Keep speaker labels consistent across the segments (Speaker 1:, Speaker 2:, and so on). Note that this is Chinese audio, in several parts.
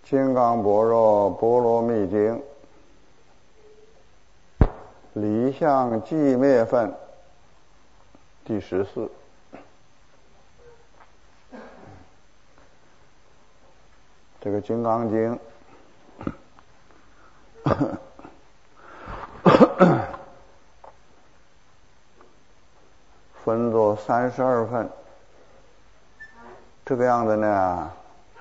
Speaker 1: 金刚般若波罗蜜经离相寂灭分第14。这个金刚经分作32份，这个样子呢，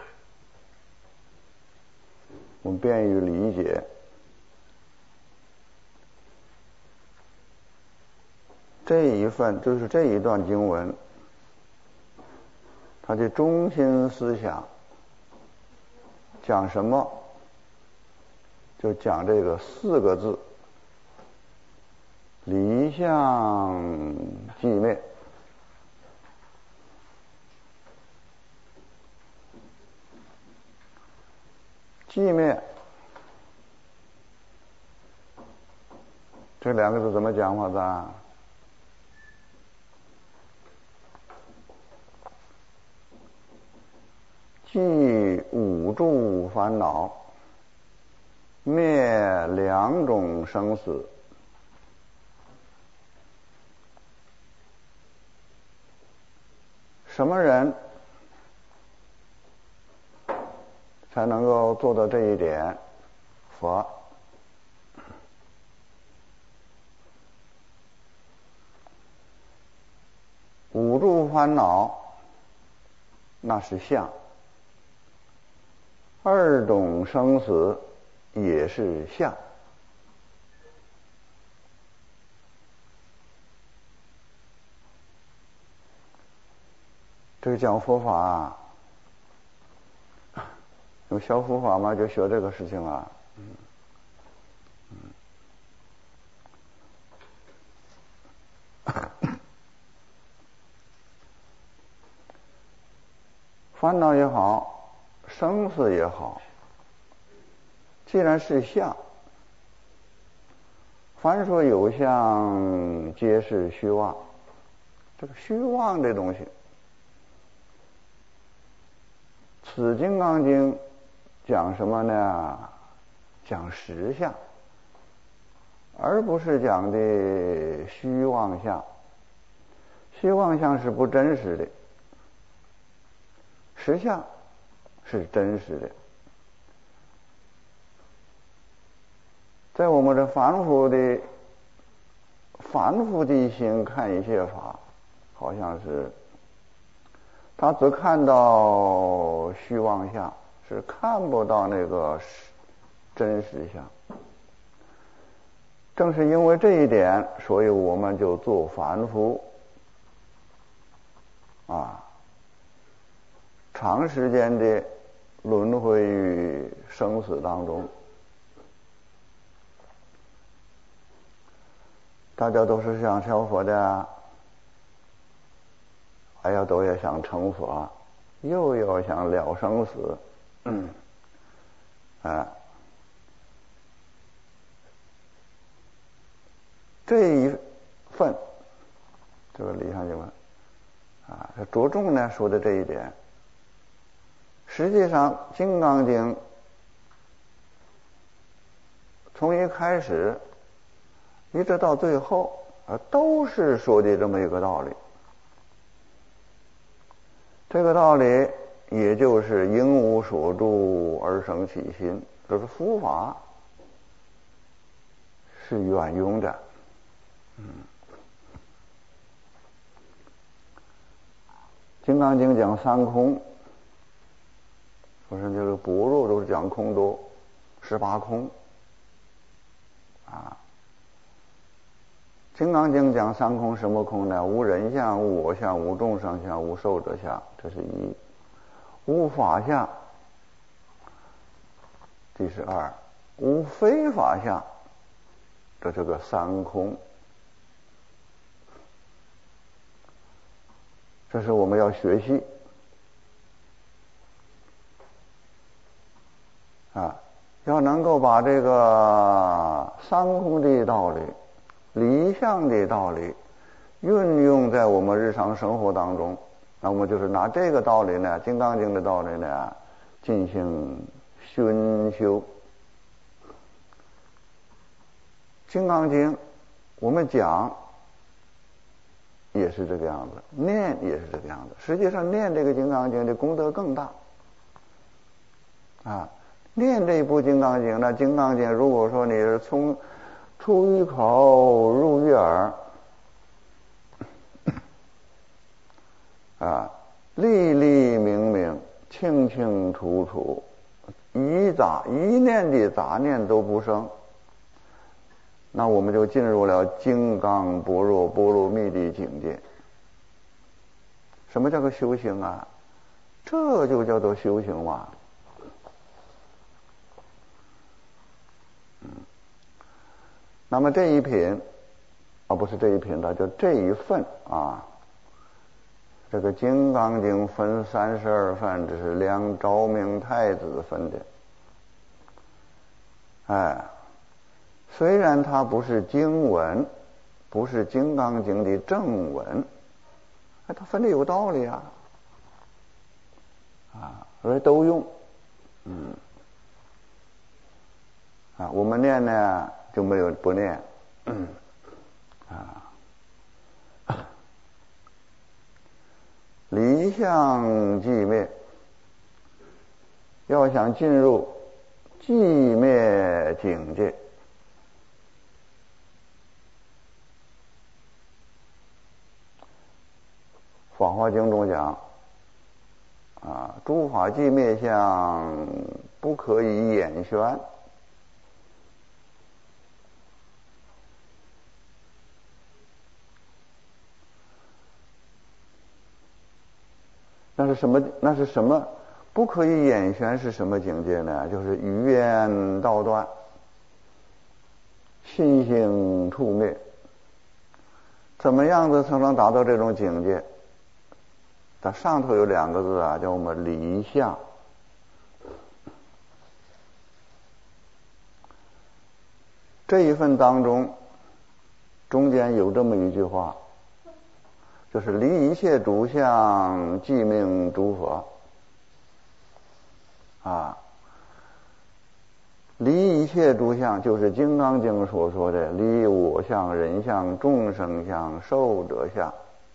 Speaker 1: 我们便于理解。这一份就是这一段经文，它的中心思想讲什么？就讲这个4个字：离相寂灭。寂灭这2个字怎么讲法子？寂五住烦恼，灭2种生死。什么人才能够做到这一点？佛。五住烦恼那是相，2种生死也是相。这个讲佛法有小佛法嘛，就学这个事情啊。烦恼也好，生死也好，既然是相，凡说有相，皆是虚妄。这个虚妄这东西，此金刚经讲什么呢？讲实相，而不是讲的虚妄相。虚妄相是不真实的，实相是真实的。在我们这凡夫的心看一切法，好像是他只看到虚妄相，是看不到那个真实相。正是因为这一点，所以我们就做凡夫长时间的轮回于生死当中。大家都是想成佛的，都要想成佛，又要想了生死。这一份这个理想经文他着重呢说的这一点。实际上《金刚经》从一开始一直到最后都是说的这么一个道理。这个道理也就是应无所住而生其心，这是佛法是圆融的。金刚经讲3空，我说这个般若都是讲空多，18空金刚经讲3空，什么空呢？无人相，无我相，无众生相，无寿者相，这是1；无法相，这是2；无非法相，这个3空。这是我们要学习要能够把这个3空的道理、离相的道理运用在我们日常生活当中，那我们就是拿这个道理呢，《金刚经》的道理呢，进行熏修。金刚经我们讲也是这个样子，念也是这个样子。实际上念这个金刚经的功德更大啊！念这一部金刚经，那金刚经如果说你是从出于口入于耳啊，粒粒明明，清清楚楚，一念的杂念都不生，那我们就进入了金刚般若波罗蜜的境界。什么叫做修行啊？这就叫做修行嘛。那么这一品不是这一品了，就这一份啊。这个《金刚经》分32份，这是梁昭明太子分的。虽然它不是经文，不是《金刚经》的正文，它分的有道理啊，所以都用。我们念呢就没有不念，离相寂灭，要想进入寂灭境界，法华经中讲诸法寂灭相不可以言宣。那是什么不可以言宣是什么境界呢？就是语言道断，心性处灭。怎么样子才能达到这种境界？它上头有2个字叫我们离相。这一份当中中间有这么一句话，就是离一切诸相，寂命诸佛。离一切诸相，就是《金刚经》所说的离我相、人相、众生相、寿者相、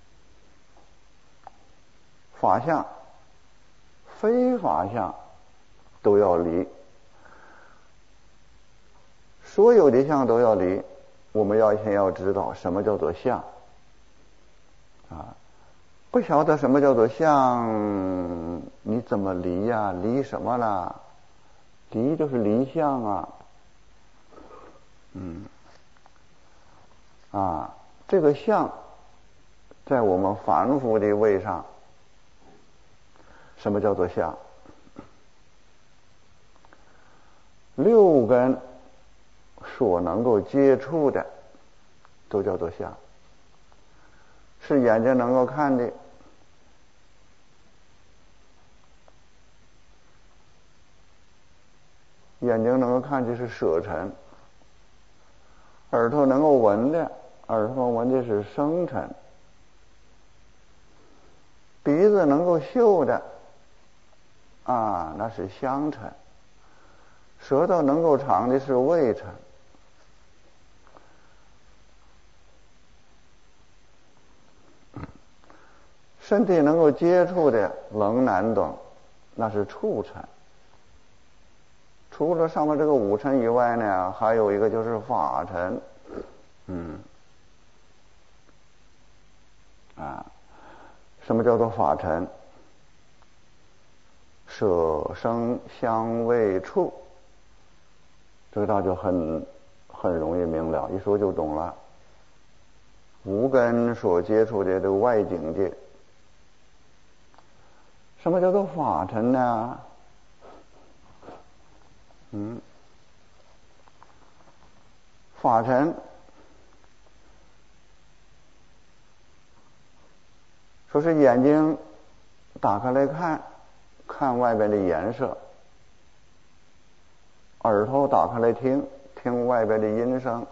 Speaker 1: 法相、非法相都要离，所有的相都要离。我们先要知道什么叫做相不晓得什么叫做相，你怎么离呀？离什么了？离就是离相这个相在我们凡夫的位上，什么叫做相？6根所能够接触的都叫做相，是眼睛能够看的，眼睛能够看的是色尘；耳朵能够闻的，耳朵闻的是声尘；鼻子能够嗅的那是香尘；舌头能够尝的是味尘；身体能够接触的冷暖等，那是触尘。除了上面这个5尘以外呢，还有一个就是法尘。什么叫做法尘？色声香味触，这个大家很容易明了，一说就懂了。5根所接触的这个外境界。什么叫做法尘呢？法尘说是眼睛打开来看外边的颜色，耳朵打开来听外边的音声。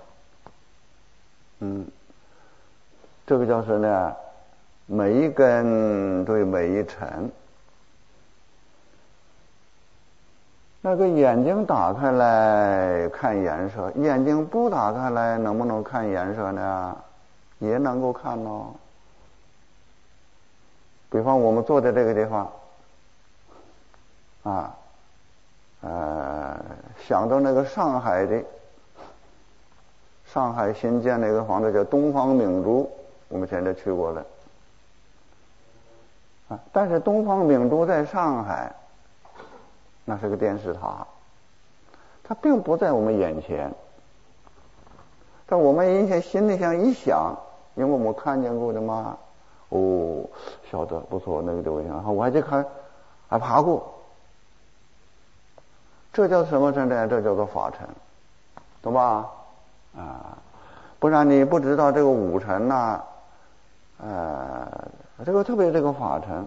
Speaker 1: 这个叫是呢，每一根对每一尘。 那个眼睛打开来看颜色，眼睛不打开来能不能看颜色呢？也能够看哦。比方我们坐在这个地方啊，想到那个上海新建那个房子叫东方明珠，我们现在去过了啊。但是东方明珠在上海，那是个电视塔，它并不在我们眼前，但我们心里想一想，因为我们看见过的嘛，哦，晓得不错，那个地方，我还去看，还爬过，这叫什么城呢？这叫做法尘，懂吧？啊，不然你不知道这个五尘呐，这个特别这个法尘，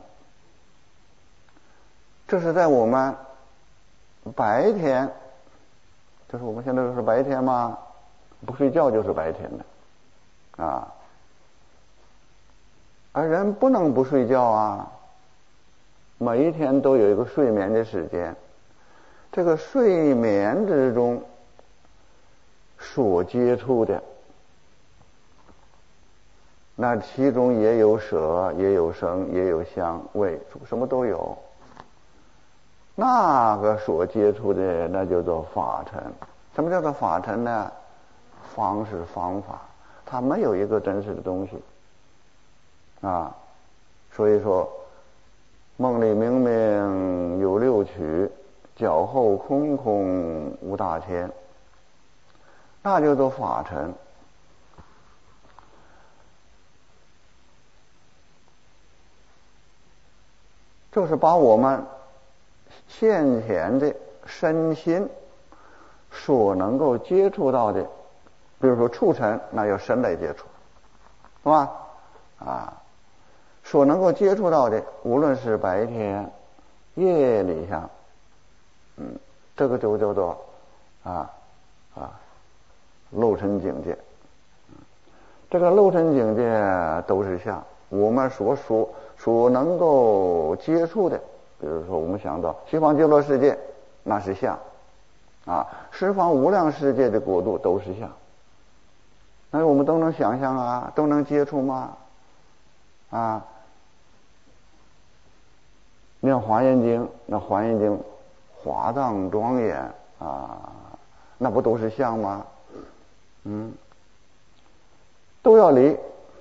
Speaker 1: 这是在我们白天，就是我们现在都是白天嘛，不睡觉就是白天的啊。而人不能不睡觉啊，每一天都有一个睡眠的时间。这个睡眠之中所接触的，那其中也有色，也有声，也有香味，什么都有。那个所接触的，那叫做法尘。什么叫做法尘呢？方是方法，它没有一个真实的东西啊。所以说，梦里明明有六曲，脚后空空无大千，那叫做法尘。就是把我们现前的身心所能够接触到的，比如说触尘，那由身来接触，是吧？啊，所能够接触到的，无论是白天、夜里上，这个就叫做漏尘境界。这个漏尘境界都是相，我们所能够接触的，比如说我们想到西方极乐世界，那是相啊，十方无量世界的国度都是相，那我们都能想象啊，都能接触吗？啊，你看华严经，那华严经华藏庄严啊，那不都是相吗？都要离。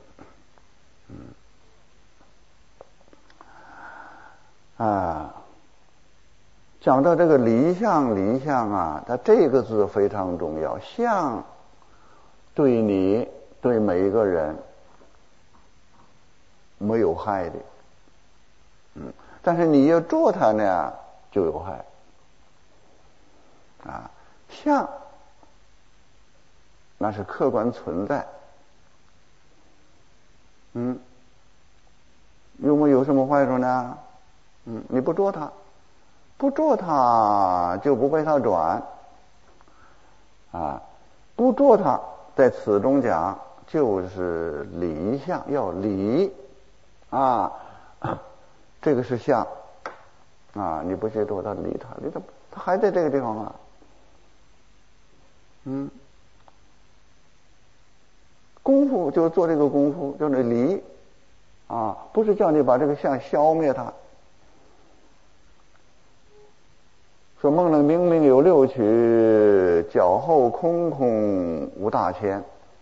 Speaker 1: 讲到这个离相啊，它这个字非常重要。相对你对每一个人没有害的，但是你要做它呢就有害啊。相那是客观存在，有什么坏处呢？你不做它，就不被它转啊，不做它，在此中讲就是离相，要离啊，这个是相啊，你不去做它，离它还在这个地方啊。功夫就做这个功夫，就是离啊，不是叫你把这个相消灭它。说梦里明明有六曲，脚后空空无大千，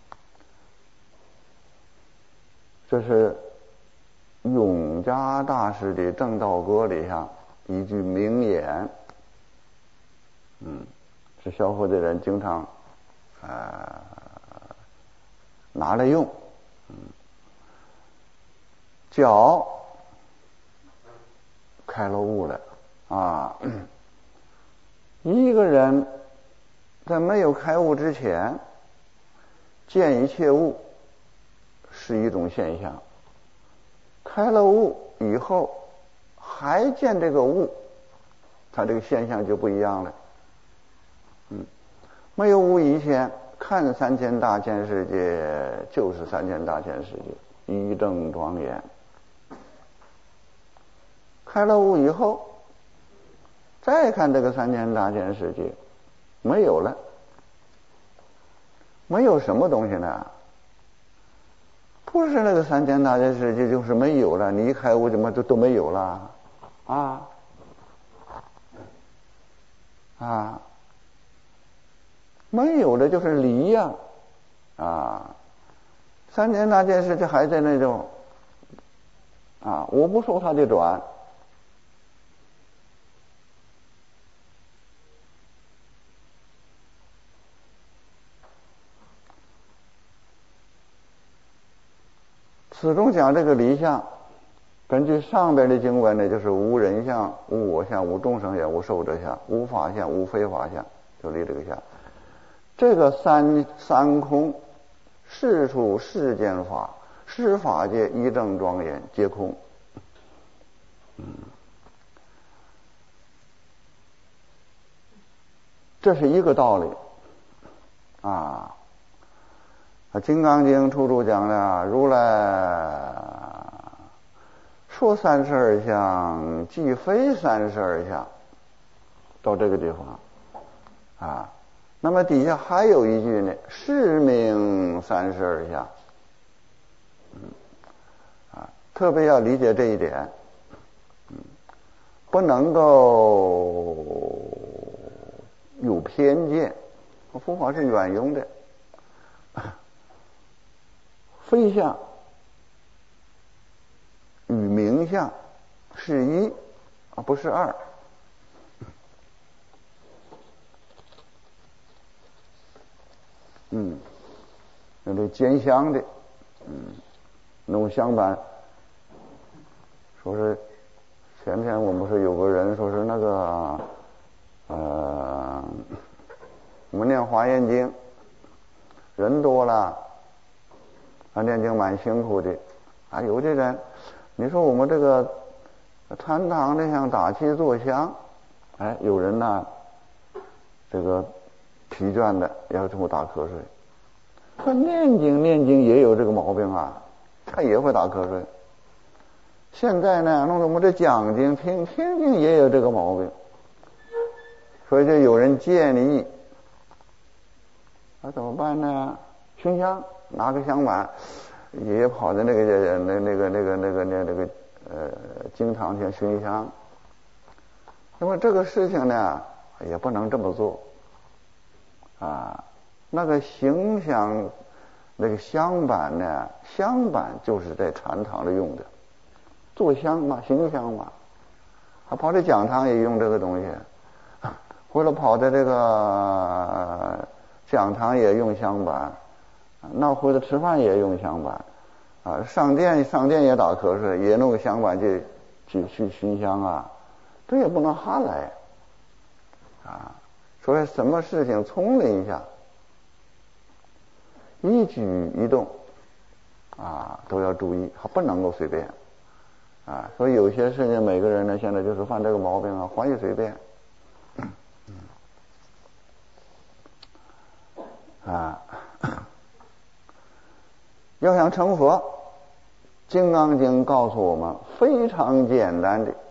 Speaker 1: 这是永嘉大师的正道歌里上一句名言，是学佛的人经常拿来用。脚开了悟了啊，一个人在没有开悟之前见一切物是一种现象，开了悟以后还见这个物，它这个现象就不一样了。没有悟以前看三千大千世界就是三千大千世界，一正庄严。开了悟以后再看这个三千大千世界，没有了，没有什么东西呢？不是那个三千大千世界就是没有了，你一开悟怎么都没有了啊？没有的就是离呀三千大千世界还在那种我不受它的转。此中讲这个离相，根据上边的经文呢，就是无人相、无我相、无众生相、无寿者相、无法相、无非法相，就离这个相。这个三空，世出世间法，十法界一正庄严皆空。这是一个道理金刚经处处讲了，如来说32相，即非32相，到这个地方那么底下还有一句呢，是名32相。特别要理解这一点，不能够有偏见。佛法是远用的，非相与名相是一不是二。那这兼香的弄香板，说是前天我们说有个人说是那个我们念华严经人多了念经蛮辛苦的有的人你说我们这个禅堂的像打气坐香有人呢这个疲倦的要这么打瞌睡，可念经也有这个毛病他也会打瞌睡。现在呢弄得我们这讲经听经也有这个毛病，所以就有人建议怎么办呢？熏香，拿个香板也跑在那个经堂前熏香。那么这个事情呢也不能这么做那个形象那个香板呢，香板就是在禅堂里用的，做香嘛，行香嘛。跑到讲堂也用这个东西，或者跑在这个讲堂也用香板，那或者吃饭也用香板上殿也打瞌睡，也弄个香板去熏香这也不能哈来所以什么事情聪明一下，一举一动都要注意，还不能够随便所以有些事情每个人呢现在就是犯这个毛病欢喜随便要想成佛，金刚经告诉我们非常简单的，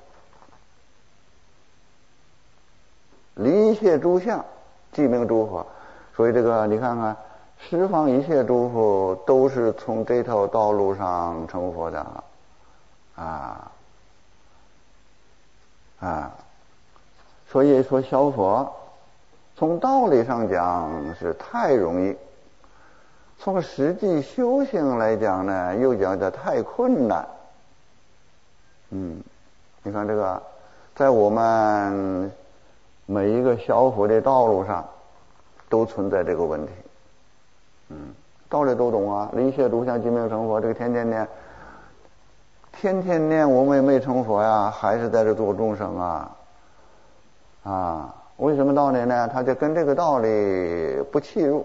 Speaker 1: 离一切诸相，即名诸佛。所以这个你看看十方一切诸佛都是从这条道路上成佛的所以说小佛从道理上讲是太容易，从实际修行来讲呢又讲的太困难。你看这个在我们每一个小佛的道路上都存在这个问题。道理都懂离一切诸相即名成佛，这个天天念我们也没成佛还是在这做众生为什么道理呢？他就跟这个道理不契入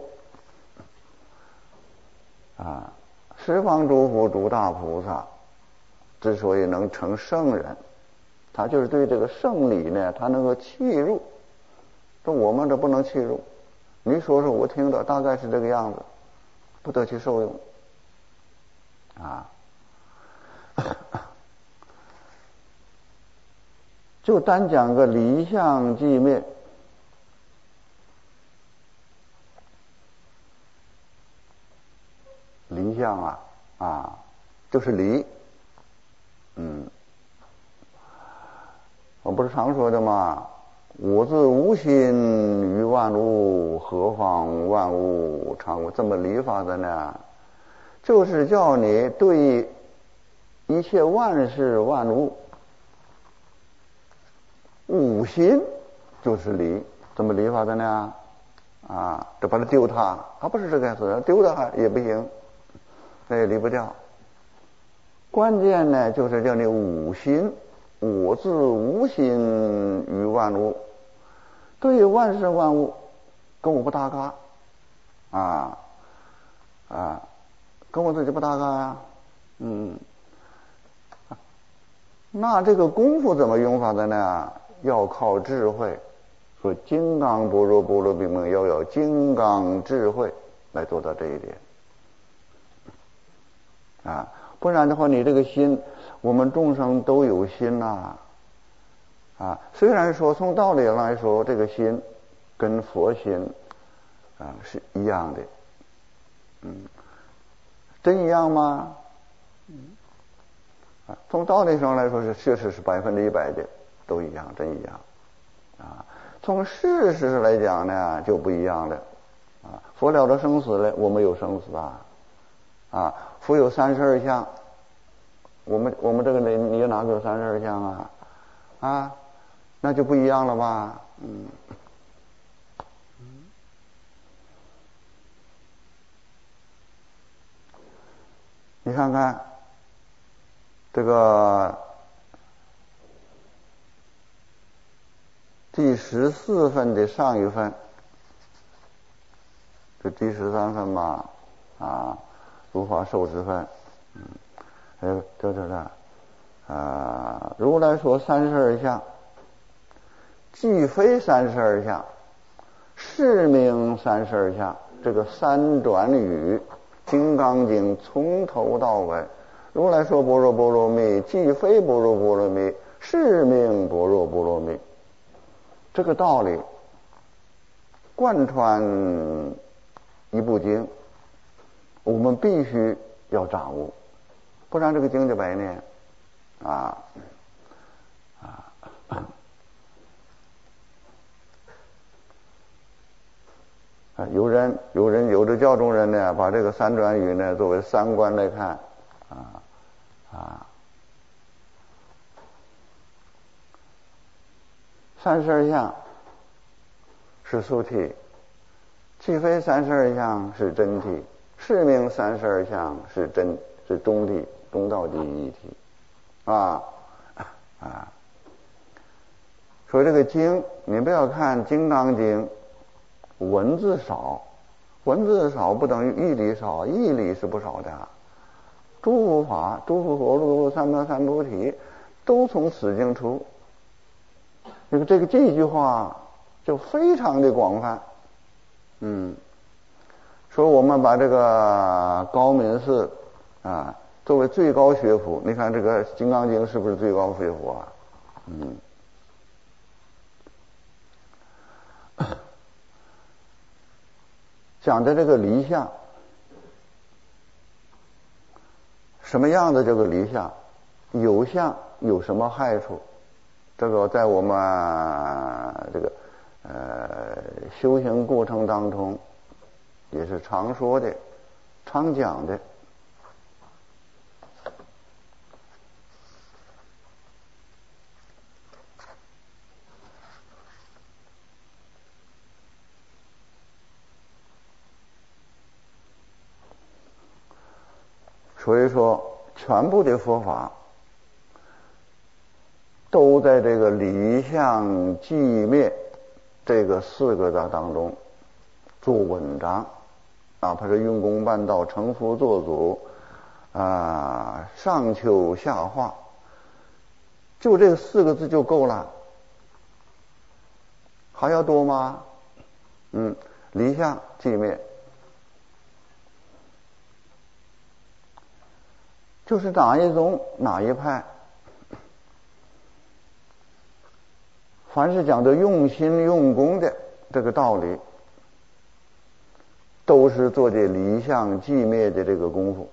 Speaker 1: 十方诸佛诸大菩萨之所以能成圣人，他就是对这个圣理呢他能够契入，说我们这不能契入，你说说我听着大概是这个样子，不得其受用就单讲个离相寂灭。离相就是离。我不是常说的吗？我自无心于万物，何况万物常无。这么理法的呢，就是叫你对一切万事万物无心，就是离。怎么理法的呢？就把它丢它，不是这个意思，丢它也不行，那也离不掉。关键呢，就是叫你无心。我自无心于万物，对万事万物跟我不搭嘎跟我自己不搭嘎那这个功夫怎么用法的呢？要靠智慧。说金刚般若波罗蜜门，要有金刚智慧来做到这一点不然的话，你这个心，我们众生都有心虽然说从道理来说，这个心跟佛心是一样的，真一样吗？从道理上来说是确实是100%的都一样，真一样从事实来讲呢就不一样了佛了了生死了，我们有生死佛有32相，我们这个人你哪个有32相那就不一样了吧你看看这个第14分的上一分，这第13分嘛如法受持分如来说32相，既非32相，是名32相。这个三转语金刚经从头到尾，如来说般若波罗蜜，既非般若波罗蜜，是名般若波罗蜜。这个道理贯穿一部经，我们必须要掌握，不然这个经就白念有的教中人呢，把这个三转语呢作为三观来看32相是素体，既非32相是真体，是名32相是中体，中道第一体说这个经，你不要看《金刚经》文字少，文字少不等于义理少，义理是不少的诸佛法、诸佛佛路、三藐三菩提都从此经出。这句话就非常的广泛说我们把这个高明寺作为最高学府，你看这个《金刚经》是不是最高学府讲的这个离相，什么样的这个离相，有相有什么害处？这个在我们这个修行过程当中也是常说的、常讲的。所以说，全部的佛法都在这个离相寂灭这个4个字当中做文章，哪怕是用功办道、成佛作祖上求下化，就这4个字就够了，还要多吗？离相寂灭就是哪一宗哪一派凡是讲的用心用功的这个道理，都是做的离相寂灭的这个功夫，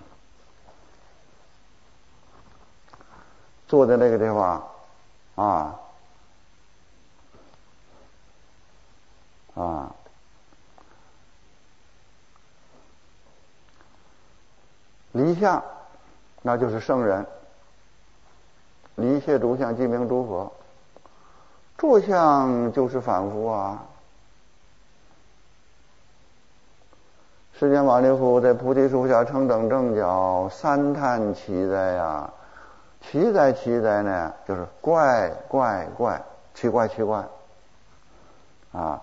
Speaker 1: 做的那个地方离相那就是圣人，离谢诸相即名诸佛，住相就是反复啊。世间瓦列夫在菩提树下称等正觉，三叹奇哉呀！奇哉奇哉呢，就是怪怪怪，奇怪奇怪啊！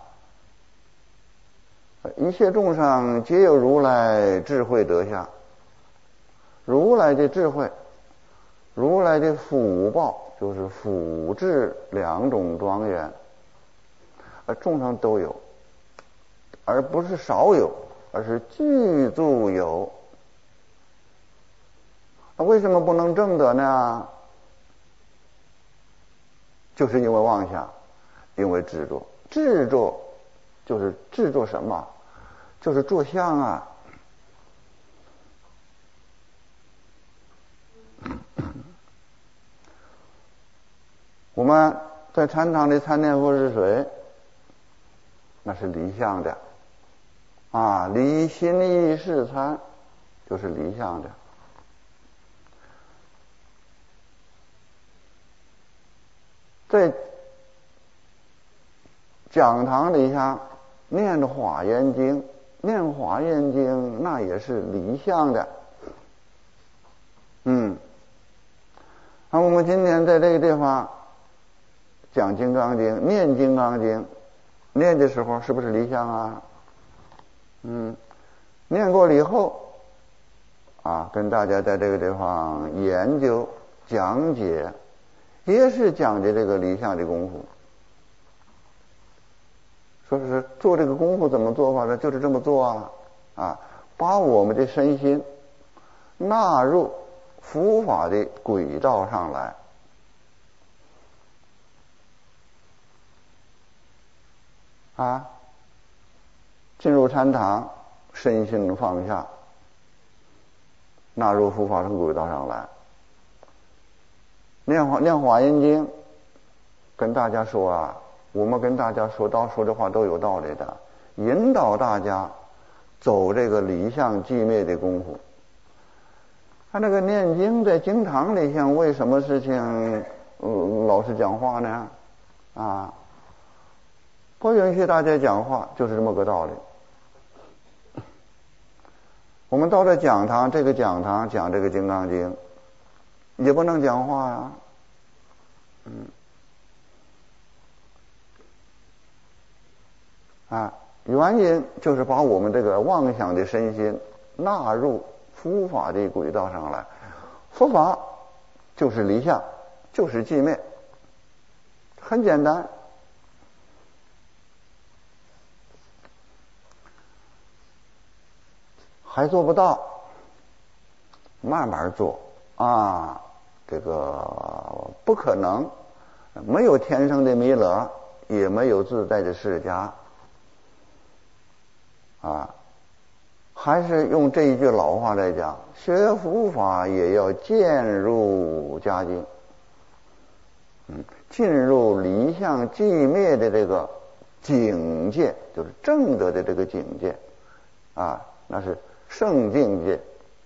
Speaker 1: 一切众生皆有如来智慧德相，如来的智慧，如来的福报，就是福智两种庄严，众生都有，而不是少有，而是具足有。为什么不能证得呢？就是因为妄想，因为执着。执着就是执着什么？就是着相啊。我们在禅堂里参念佛是谁？那是离相的离心意识参，就是离相的。在讲堂里下念《华严经》，念《华严经》那也是离相的。我们今天在这个地方讲《金刚经》，念《金刚经》，念的时候是不是离相啊？念过了以后跟大家在这个地方研究讲解，也是讲的这个离相的功夫。说是做这个功夫怎么做法呢？就是这么做把我们的身心纳入佛法的轨道上来。进入禅堂，身心放下，纳入佛法的轨道上来。念华严经，跟大家说我们跟大家说的话都有道理的，引导大家走这个离相寂灭的功夫。他那个念经在经堂里，像为什么事情老是讲话呢？不允许大家讲话，就是这么个道理。我们到了讲堂，这个讲堂讲这个《金刚经》，也不能讲话原因就是把我们这个妄想的身心纳入佛法的轨道上来。佛法就是离相，就是寂灭，很简单。还做不到，慢慢做这个不可能，没有天生的弥勒，也没有自在的释迦还是用这一句老话来讲，学佛法也要渐入佳境，进入离相寂灭的这个境界，就是正得的这个境界那是圣境界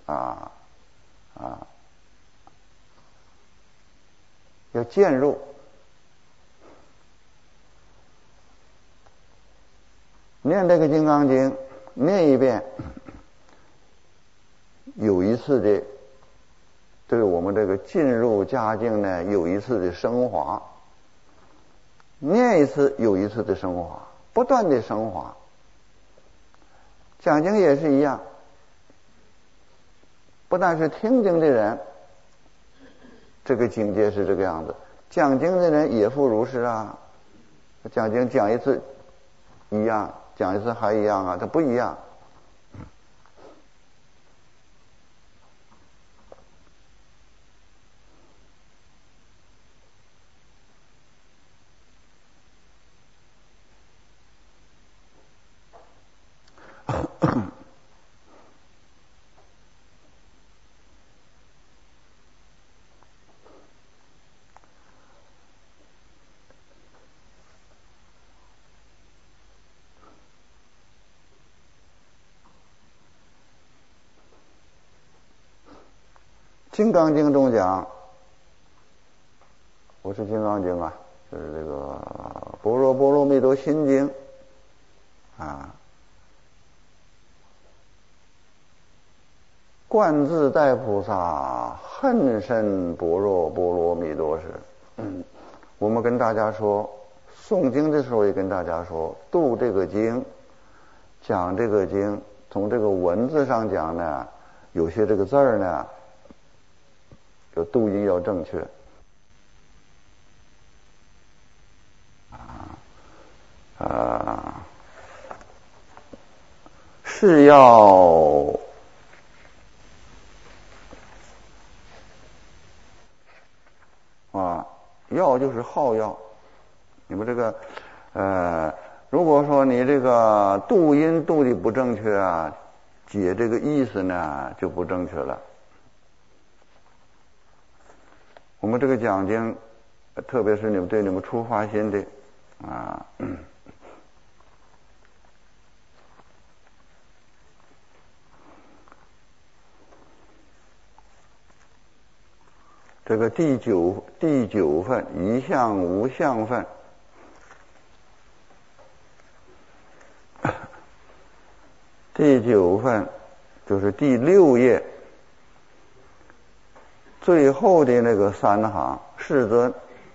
Speaker 1: 要渐入。念这个《金刚经》，念一遍，有一次的对我们这个进入佳境呢，有一次的升华，念一次有一次的升华，不断的升华。讲经也是一样，不但是听经的人这个境界是这个样子，讲经的人也复如是讲经讲一次一样，讲一次还一样它不一样。 金刚经中讲，不是金刚经啊，就是这个般若波罗蜜多心经啊，观自在菩萨恨深般若波罗蜜多时。我们跟大家说，诵经的时候也跟大家说，读这个经，讲这个经，从这个文字上讲呢，有些这个字儿呢，就读音要正确是要药就是好药。你们这个如果说你这个读音读的不正确啊，解这个意思呢就不正确了。我们这个讲经，特别是你们对你们出发心的这个第九份一相无相分，第九份就是第6页最后的那个3行，世尊，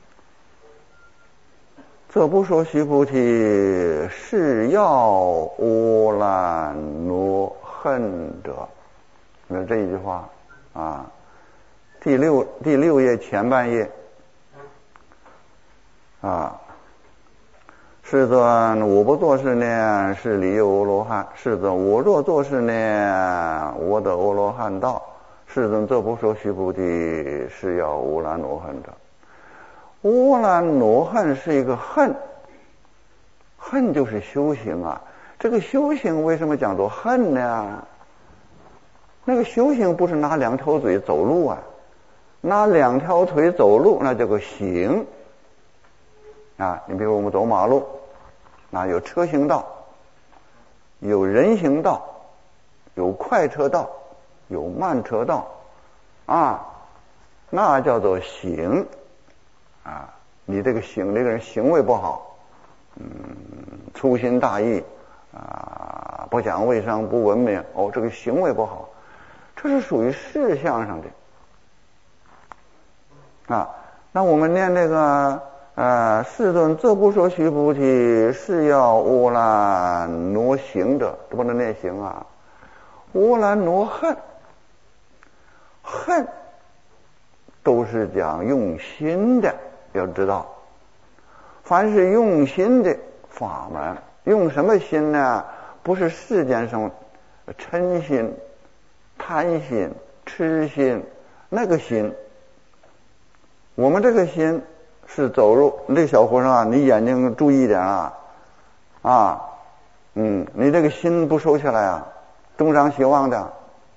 Speaker 1: 这不说须菩提，是要阿兰罗汉者。你看这一句话啊，第六页前半页世尊，我不作是念，是离阿罗汉。世尊，我若作是念，我得阿罗汉道。世尊，这不说须菩提，是要阿兰罗汉者。阿兰罗汉是一个恨，恨就是修行啊。这个修行为什么讲作恨呢？那个修行不是拿2条腿走路啊，拿2条腿走路那叫个行啊。你比如我们走马路，有车行道，有人行道，有快车道，有慢车道那叫做行你这个行，这个人行为不好，粗心大意不讲卫生，不文明，这个行为不好，这是属于事项上的那我们念这个世尊，这不说须菩提，是要阿兰罗行者，这不能念行啊。阿兰罗恨，恨都是讲用心的，要知道，凡是用心的法门，用什么心呢？不是世间上嗔心、贪心、痴心，那个心。我们这个心是走路，你这小和尚你眼睛注意一点你这个心不收起来东张西望的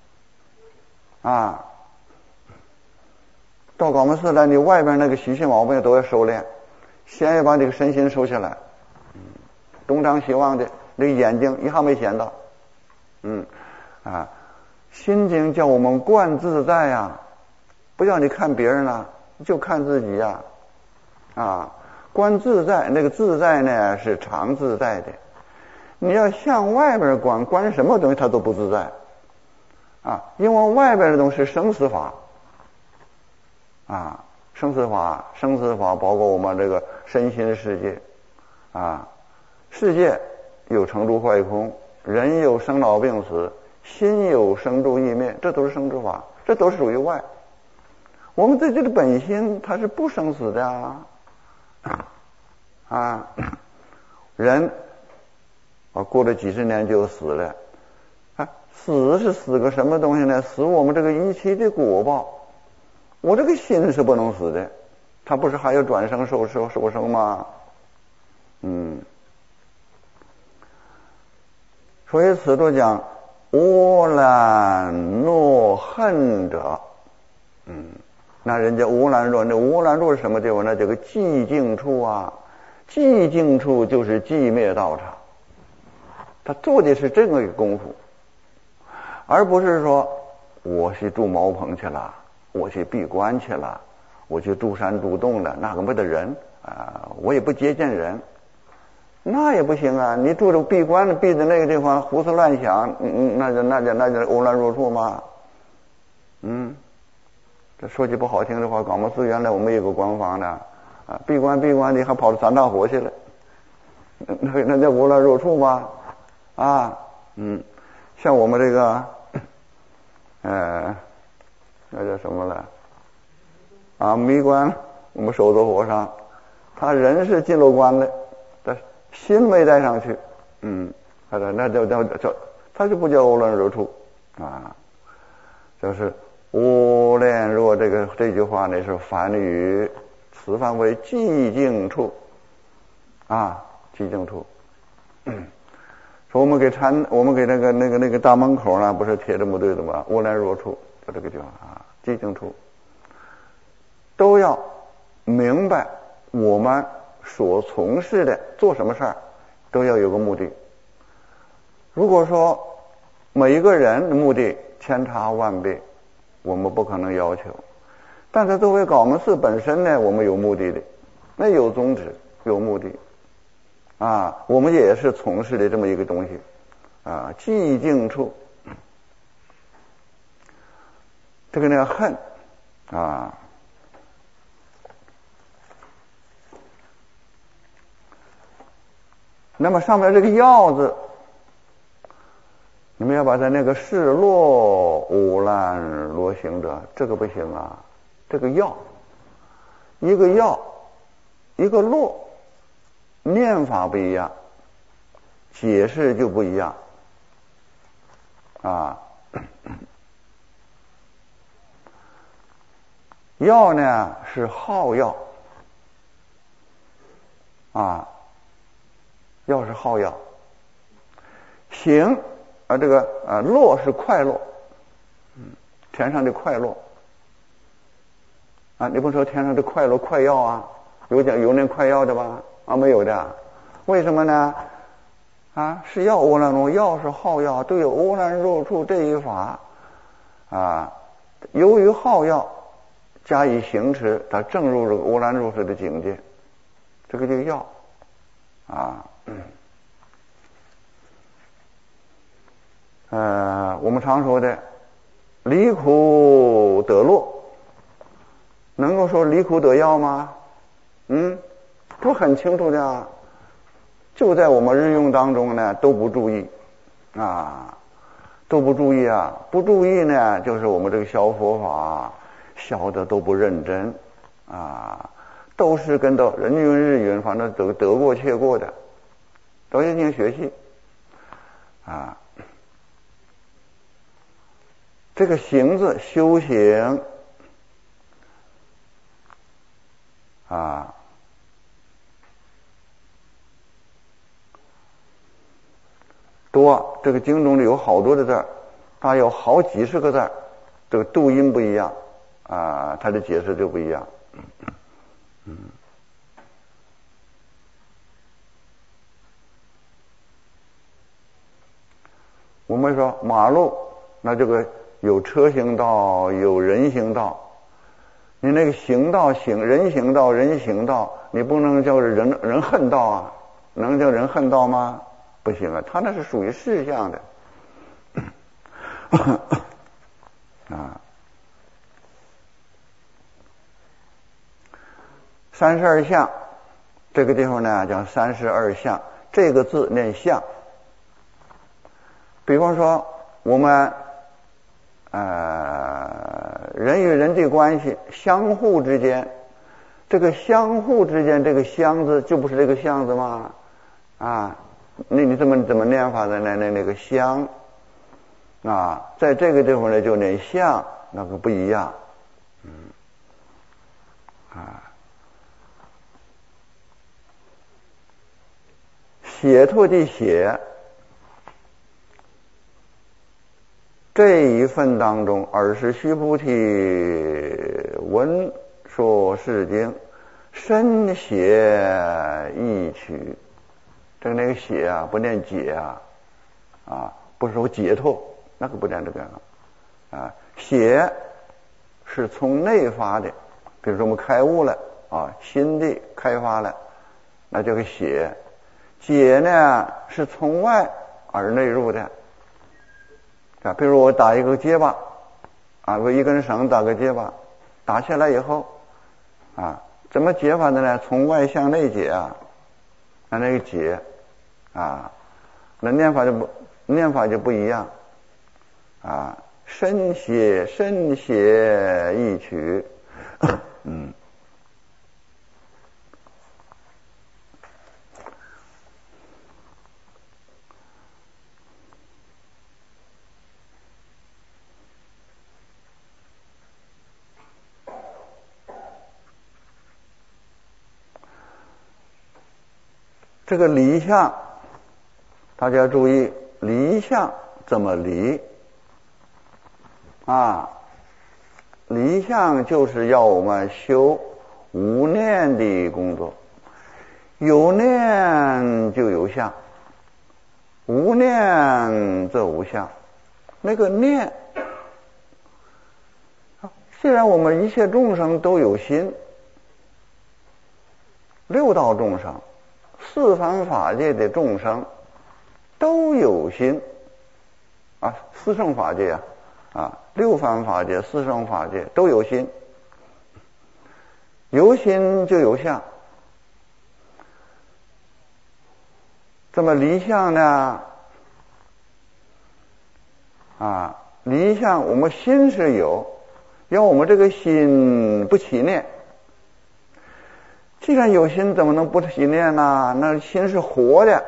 Speaker 1: 到搞门寺来，你外边那个习气毛病都要收敛，先要把这个身心收起来，东张西望的，这个眼睛一下没闲到心经叫我们观自在不叫你看别人了，就看自己观自在，那个自在呢是常自在的。你要向外边观什么东西它都不自在因为外边的东西是生死法生死法包括我们这个身心世界世界有成住坏空，人有生老病死，心有生住异灭，这都是生之法，这都是属于外。我们自己的本心它是不生死的人过了几十年就死了死是死个什么东西呢？死我们这个一期的果报。我这个心是不能死的，它不是还有转生受生吗？所以此处讲阿兰若恨者那人家阿兰若，那阿兰若是什么地方呢？这个寂静处寂静处就是寂灭道场，他做的是这个功夫，而不是说我是住茅棚去了， 我去闭关去了，我去住山住洞了，那个没得人啊，我也不接见人，那也不行啊！你住着闭关闭在那个地方胡思乱想，那就欧乱入处吗？这说句不好听的话，搞么寺原来我们有个官房的啊，闭关的还跑到三大火去了，那叫欧乱入处吗？啊，像我们这个，那叫什么了？啊，弥关，我们首座和尚，他人是进了关的，但心没带上去，那他就不叫欧乱入处啊，就是无恋若这句话呢是梵语，此梵为寂静处啊，寂静处。说我们给那个大门口呢，不是贴这么对的吗？无恋若处，就这个地方啊，寂静处，都要明白我们所从事的做什么事儿都要有个目的。如果说每一个人的目的千差万别，我们不可能要求，但是作为搞门寺本身呢，我们有目的的，那有宗旨有目的啊，我们也是从事的这么一个东西啊，寂静处，这个呢恨啊，那么上面这个要字，你们要把它那个示落无滥罗行者，这个不行啊，这个要一个要一个落，念法不一样，解释就不一样啊。要呢是好药啊，要是好药，行这个乐是快乐，天上的快乐啊，你不说天上的快乐快药啊，有那快药的吧？啊，没有的，为什么呢？啊，是药欧乱入，药是好药，都有欧乱入处这一法啊。由于好药加以行持，它正入这个欧乱入处的境界，这个就药啊。我们常说的离苦得乐，能够说离苦得药吗？都很清楚的啊，就在我们日用当中呢都不注意啊，都不注意啊，不注意呢就是我们这个小佛法小的都不认真啊，都是跟着人云日云，反正得过且过的，都进行学习啊。这个行字修行啊，多，这个经中里有好多的字儿，它有好几十个字儿，这个读音不一样啊，它的解释就不一样。我们说马路，那这个有车行道，有人行道，你那个行道人行道，你不能叫人行道啊，能叫人行道吗？不行啊，它那是属于事项的啊。32相，这个地方呢讲32相，这个字念相。比方说我们人与人际关系相互之间，这个相互之间这个相字就不是这个相字吗？啊，你怎么念法的呢？那个相啊，在这个地方呢就念相，那个不一样。写拓的写，这一份当中，尔时须菩提闻说是经，深写意取。那个写啊，不念解不是说解脱，那个不念这个啊。写是从内发的，比如说我们开悟了啊，心地开发了，那叫个解。解呢是从外而内入的啊，比如我打一个结巴啊，我一根绳打个结巴，打下来以后啊，怎么解法的呢？从外向内解啊，那个解啊，那念法就不一样啊，深写深写一曲这个离相，大家注意，离相怎么离啊？离相就是要我们修无念的工作，有念就有相，无念则无相。那个念，既然我们一切众生都有心，六道众生、四凡法界的众生都有心啊，四圣法界啊，六凡法界、四圣法界都有心，有心就有相。这么离相呢？啊，离相我们心是有，要我们这个心不起念。既然有心，怎么能不起念呢？那心是活的，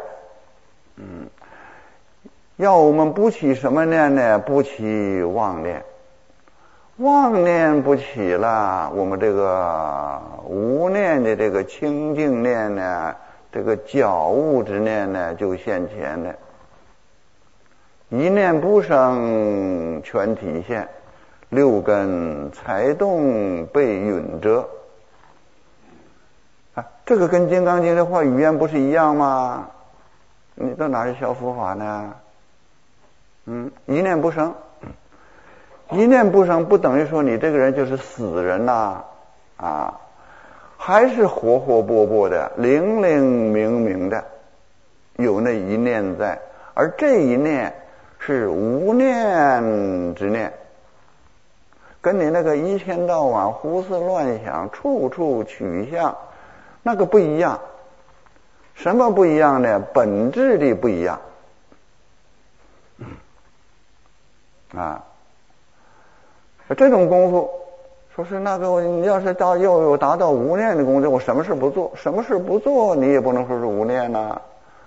Speaker 1: 要我们不起什么念呢？不起妄念，妄念不起了，我们这个无念的这个清净念呢，这个觉悟之念呢，就现前了。一念不生，全体现，六根才动被允遮。啊，这个跟《金刚经》的话语言不是一样吗？你到哪里学佛法呢？一念不生，一念不生不等于说你这个人就是死人呐，还是活活泼泼的、灵灵明明的，有那一念在，而这一念是无念之念，跟你那个一天到晚胡思乱想、处处取向那个不一样。什么不一样呢？本质的不一样这种功夫，说是那个你要是要有达到无念的功夫，我什么事不做，什么事不做，你也不能说是无念呐。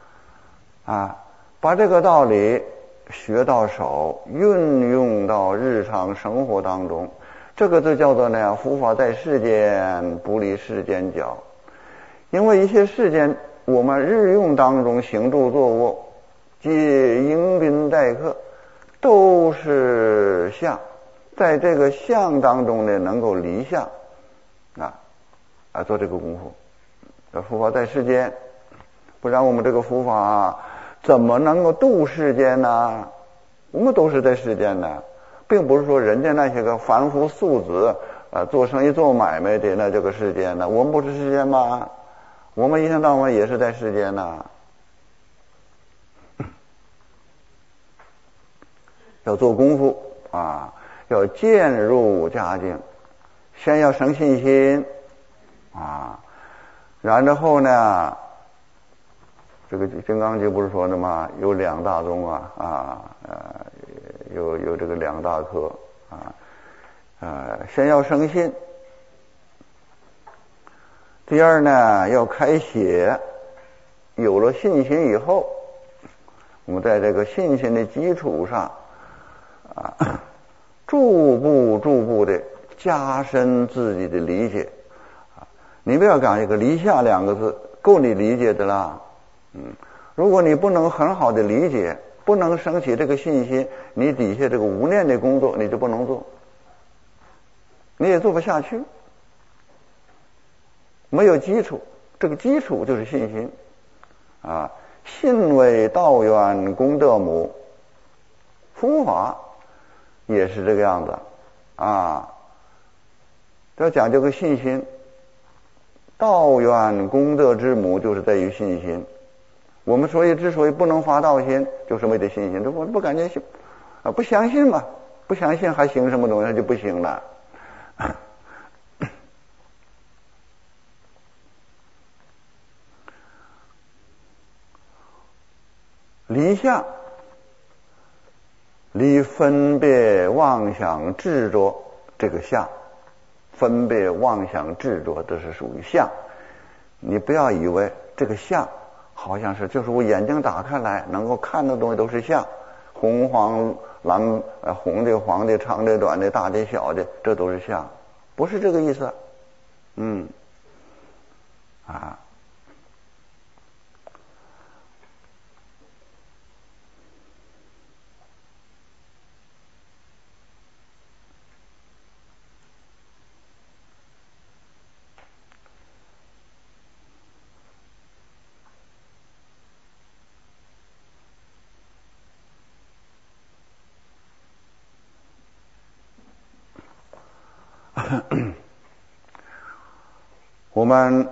Speaker 1: 把这个道理学到手，运用到日常生活当中，这个就叫做呢，佛法在世间，不离世间教。因为一些世间我们日用当中行住坐卧皆迎宾待客都是相，在这个相当中呢，能够离相做这个功夫。佛法在世间，不然我们这个佛法怎么能够度世间呢？我们都是在世间呢，并不是说人家那些个凡夫俗子做生意做买卖的那这个世间呢，我们不是世间吗？我们一天到晚也是在世间呢。要做功夫要渐入佳境，先要生信心然后呢，这个《金刚经》不是说的吗？有两大宗有这个两大科先要生信，第二呢要开显。有了信心以后，我们在这个信心的基础上逐步的加深自己的理解你不要讲一个离相两个字够你理解的啦。如果你不能很好的理解，不能升起这个信心，你底下这个无念的工作你就不能做，你也做不下去，没有基础。这个基础就是信心信为道源功德母，佛法也是这个样子要讲究个信心。道远功德之母就是在于信心。我们之所以不能发道心，就是没得信心。这我不感觉信啊，不相信嘛，不相信还行什么东西，就不行了。离相，离分别妄想执着这个相，分别妄想执着，这是属于相。你不要以为这个相好像是就是我眼睛打开来能够看的东西都是相，红黄蓝红的黄的长的短的大的小的，这都是相，不是这个意思。我们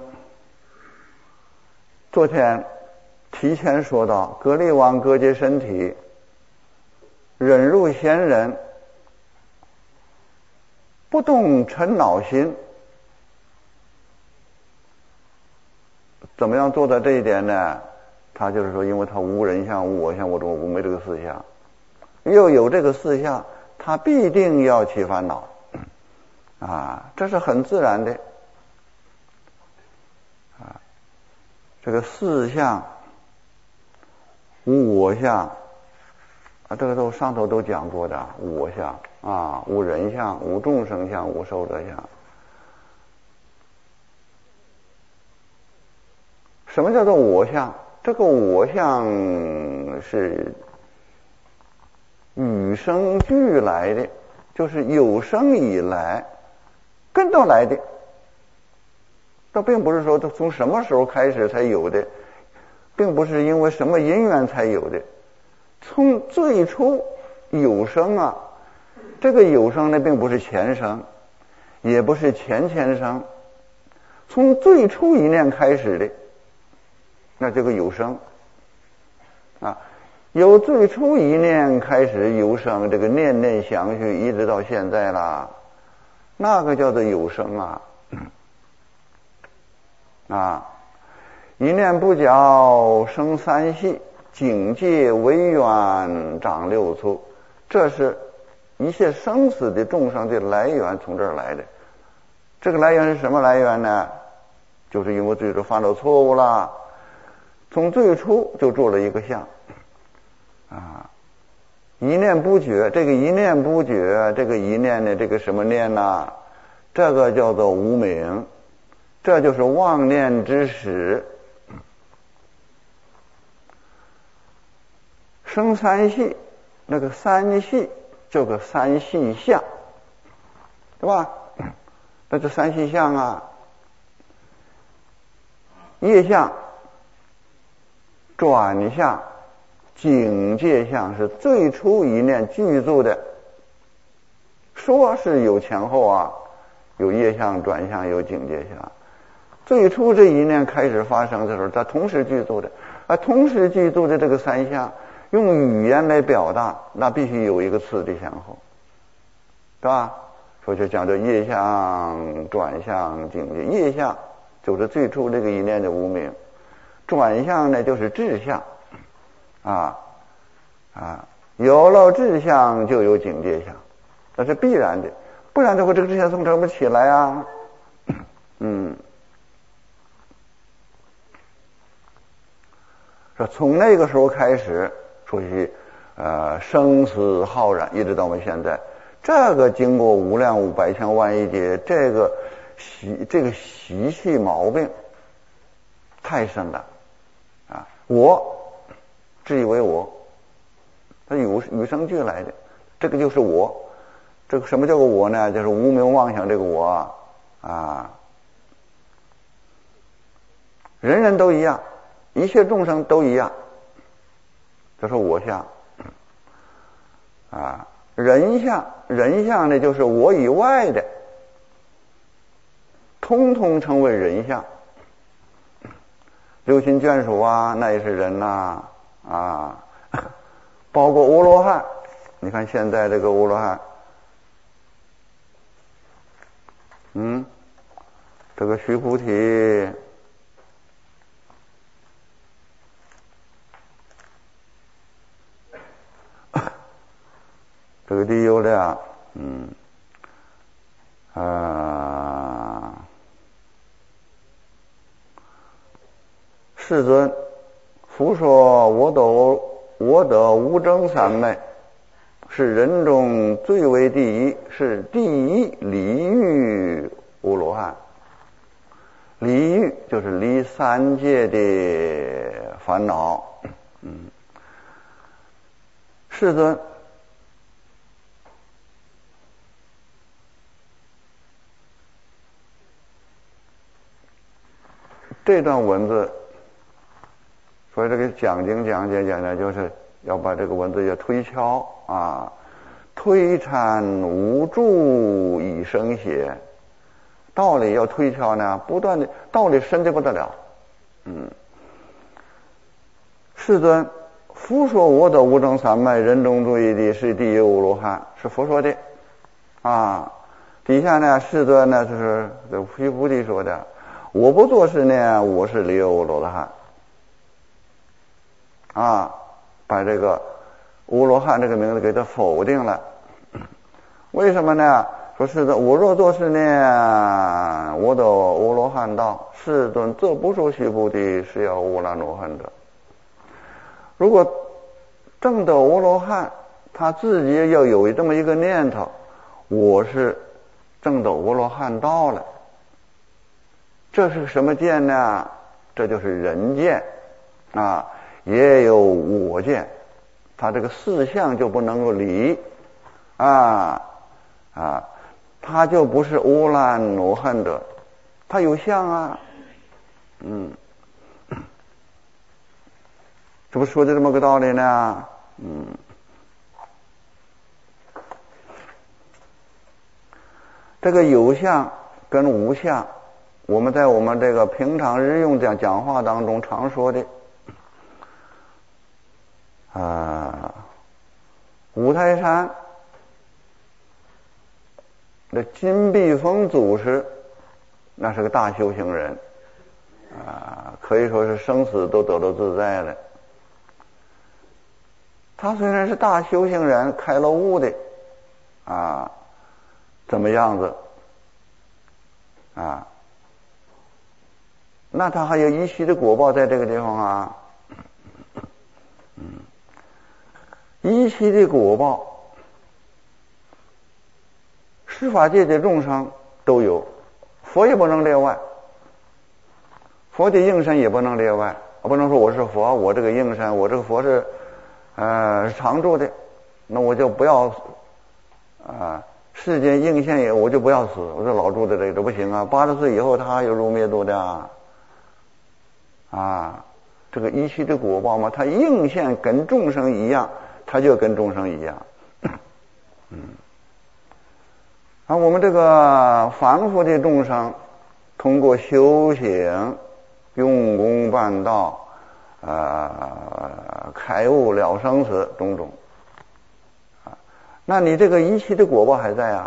Speaker 1: 昨天提前说到，格力王割截身体，忍辱贤人，不动嗔恼心。怎么样做到这一点呢？他就是说，因为他无人相、无我相、无没这个四相，又有这个四相，他必定要起烦恼这是很自然的这个四相、无我相这个都上头都讲过的，无我相无人相、无众生相、无寿者相。什么叫做我相？这个我相是与生俱来的，就是有生以来跟着来的，这并不是说从什么时候开始才有的，并不是因为什么因缘才有的，从最初有生这个有生呢，并不是前生，也不是前生，从最初一念开始的，那这个有生由最初一念开始有生，这个念念相续一直到现在啦，那个叫做有生一念不觉生三系，警戒为缘长六处，这是一切生死的众生的来源，从这儿来的。这个来源是什么来源呢？就是因为最初犯了错误了，从最初就做了一个相一念不觉，这个一念不觉，这个一念呢，这个什么念呢？这个叫做无明，这就是妄念之始。生三系，那个三系就个三系相，对吧？那这三系相业相、转相、警戒相是最初一念具足的，说是有前后有业相、转相、有警戒相。最初这一念开始发生的时候，它同时具足的，同时具足的这个三相，用语言来表达，那必须有一个次第先后，对吧？所以就讲这业相、转相、警戒。业相就是最初这个一念的无明，转相呢就是志向有了志向就有警戒相，那是必然的，不然的话这个志向从这不起来说从那个时候开始，说是生死浩然，一直到我们现在，这个经过无量无百千万亿劫，这个习气毛病太深了我自以为我，它与生俱来的，这个就是我。这个什么叫做我呢？就是无明妄想这个我人人都一样，一切众生都一样，这是我相人相呢就是我以外的， 通通成为人相。六亲眷属啊，那也是人呐啊，包括阿罗汉。你看现在这个阿罗汉，这个须菩提，这个地优量，世尊，复说我得无争三昧，是人中最为第一，是第一离欲阿罗汉。离欲就是离三界的烦恼。世尊，这段文字，所以这个讲经讲解呢，就是要把这个文字要推敲啊，推阐无助以生邪。道理要推敲呢，不断的道理深的不得了。世尊，复说我得无争三昧，人中最的是第一阿罗汉，是佛说的啊。底下呢，世尊呢就是这须菩提说的，我不做事呢，我是离阿罗汉啊，把这个阿罗汉这个名字给他否定了。为什么呢？说世尊，我若做事呢，我得阿罗汉道。世尊，这不说须菩提是要阿那罗汉的。如果证得阿罗汉，他自己要有这么一个念头，我是证得阿罗汉道了。这是什么见呢？这就是人见啊，也有我见，他这个四相就不能够离他就不是阿那罗汉的，他有相啊。这不说的这么个道理呢？这个有相跟无相，我们在我们这个平常日用讲话当中常说的五台山这金碧峰祖师，那是个大修行人可以说是生死都得到自在了。他虽然是大修行人，开了悟的怎么样子那他还有一息的果报在这个地方一息的果报，十法界的众生都有，佛也不能例外，佛的应身也不能例外。不能说我是佛，我这个应身，我这个佛是常住的，那我就不要世间应现也，我就不要死，我就老住在这个不行80岁以后他还有入灭度的这个一息的果报嘛，他应现跟众生一样，他就跟众生一样。我们这个凡夫的众生，通过修行、用功办道，开悟了生死种种那你这个一息的果报还在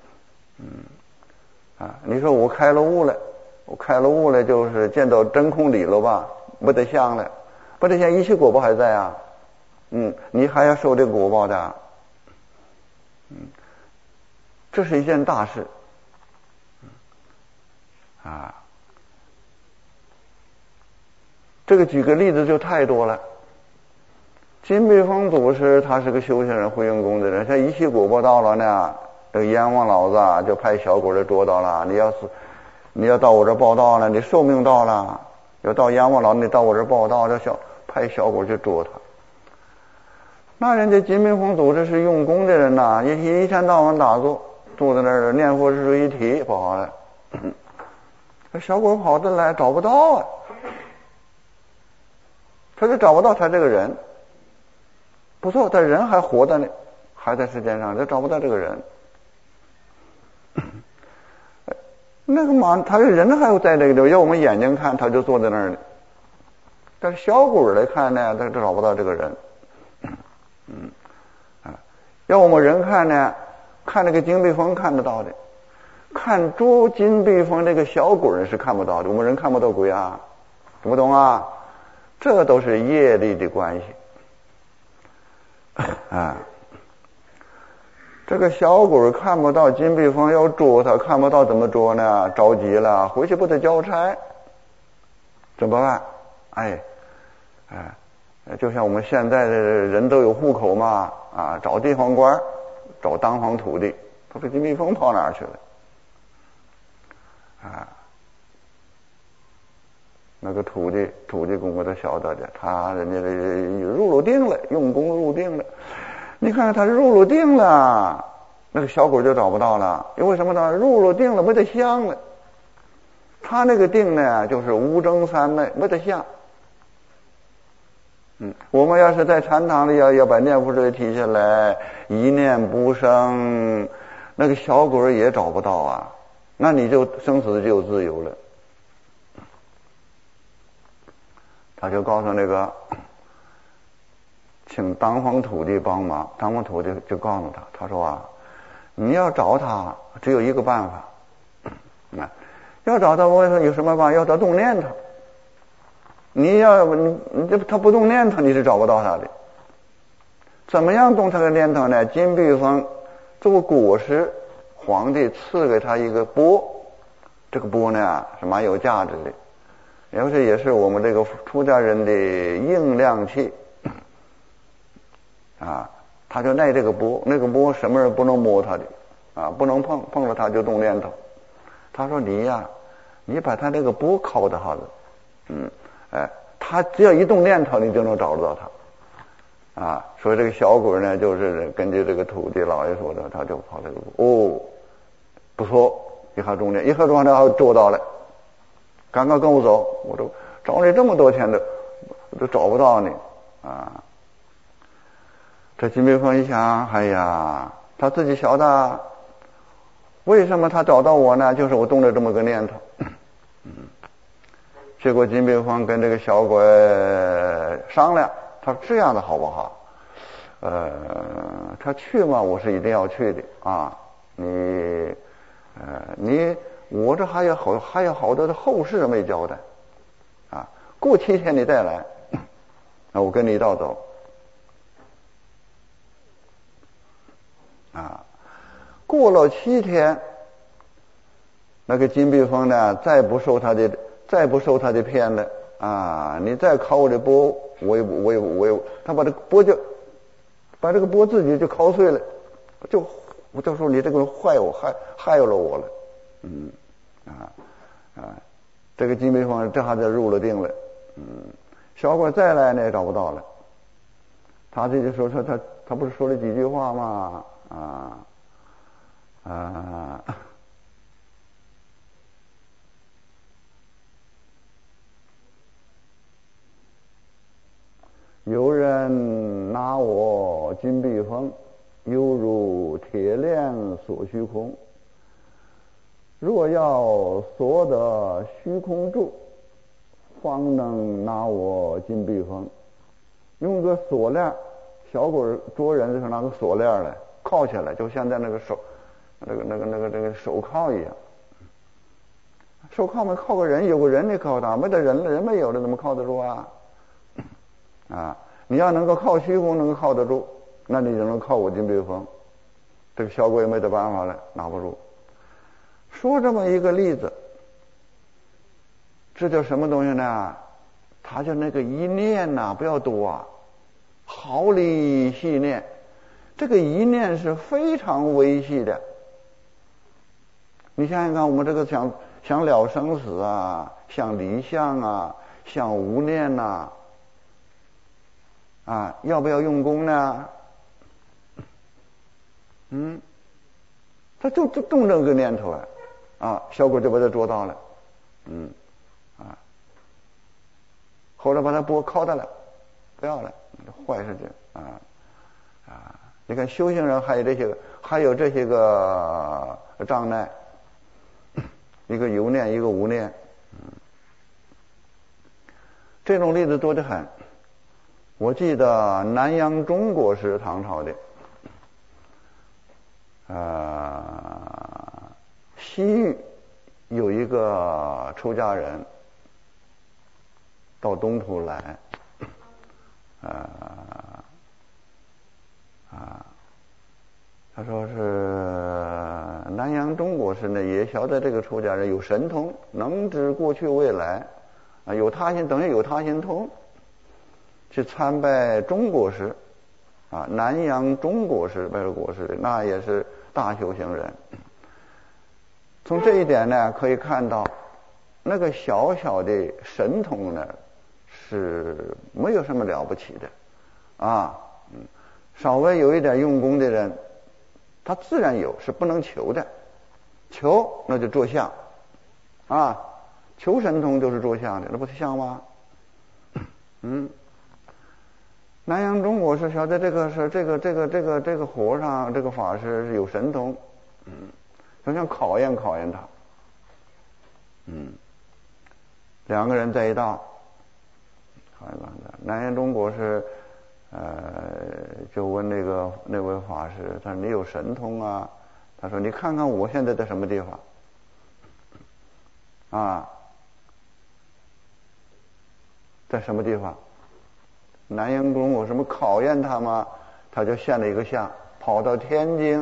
Speaker 1: 你说我开了悟了，就是见到真空理了吧？不得相了，不得相，一息果报还在你还要受这个果报的这是一件大事这个举个例子就太多了。金碧峰祖师他是个修行人，会用功的人，他一息果报到了呢，这个阎王老子就派小鬼来捉到了。你要到我这报道了，你寿命到了，要到阎王老子，你到我这报道，派小鬼去捉他。那人家金碧峰祖师是用功的人呐，一天到晚打坐，坐在那儿念佛之术一提不好了，小鬼跑得来找不到他就找不到他这个人。不错，他人还活着呢，还在世间上，就找不到这个人。 那个马，他的人还有在这个地方，要我们眼睛看，他就坐在那儿呢。但是小鬼来看呢，他找不到这个人。要我们人看呢，看那个金碧峰看得到的，看捉金碧峰那个小鬼是看不到的。我们人看不到鬼啊，懂不懂啊？这都是业力的关系啊。这个小鬼看不到金碧峰，要捉他看不到怎么捉呢？着急了，回去不得交差，怎么办？就像我们现在的人都有户口嘛，找地方官，找当皇土地，他说金碧峰跑哪儿去了？那个土地公我都晓得的，他人家入定了，用功入定了。你看他入定了，那个小鬼就找不到了。因为什么呢？入定了，没得相了。他那个定呢，就是无争三昧，没得相。我们要是在禅堂里要把念佛水提下来，一念不生，那个小鬼也找不到啊，那你就生死就自由了。他就告诉那个请当皇土地帮忙，当皇土地就告诉他说你要找他只有一个办法，要找他我说有什么办法？要他动念头。你他不动念头，你是找不到他的。怎么样动他的念头呢？金碧峰做果实，皇帝赐给他一个钵，这个钵呢是蛮有价值的，也是我们这个出家人的应量器他就耐这个钵，那个钵什么人不能摸他的不能碰了他就动念头。他说你把他那个钵敲得好了，他只要一动念头，你就能找得到他所以这个小鬼呢，就是根据这个土地老爷说的，他就跑这个不错，一下中念，一下中念还捉到了。刚刚跟我走，我都找你这么多天都找不到你这金碧峰一想，他自己晓得为什么他找到我呢？就是我动了这么个念头。结果金碧峰跟这个小鬼商量，他说这样的好不好？他去嘛，我是一定要去的我这还有好多的后事没交代过7天你再来，我跟你一道走过了7天，那个金碧峰呢，再不受他的骗了你再敲我的钵，他把这个钵自己就敲碎了，我就说你这个人害了我了。这个金碧峰这下就入了定了。小鬼再来呢找不到了，他自己说他不是说了几句话吗？有人拿我金碧峰，犹如铁链锁虚空。若要锁得虚空住，方能拿我金碧峰。用个锁链，小鬼捉人的时候拿个锁链来铐起来，就像在那个手这个手铐一样。手铐没铐个人，有个人你铐他，没得人了，人没有了，怎么铐得住你要能够靠虚空能够靠得住，那你就能靠我金碧峰。这个小鬼也没得办法了，拿不住。说这么一个例子，这叫什么东西呢？他就那个一念不要多毫厘细念，这个一念是非常微细的。你想想看，我们这个想了生死想离相想无念要不要用功呢？他就动这个念头小鬼就把他捉到了。后来把他钵敲他了，不要了，坏事情你看修行人还有这些个障碍。 一个有念，一个无念。这种例子多得很。我记得南阳钟国是唐朝的，西域有一个出家人到东土来，他说是南阳钟国师呢，也晓得这个出家人有神通，能知过去未来，有他心，等于有他心通，去参拜钟国师，南阳钟国师拜了国师，那也是大修行人。从这一点呢，可以看到那个小小的神通呢，是没有什么了不起的稍微有一点用功的人，他自然有，是不能求的。求那就着相求神通就是着相的，那不是像吗？南阳钟国师晓得这个是这个和尚，这个法师是有神通，就想考验考验他。两个人在一道，南阳钟国师就问那位法师，他说你有神通啊？他说你看看我现在在什么地方在什么地方？南阳钟我什么考验他吗？他就现了一个相，跑到天津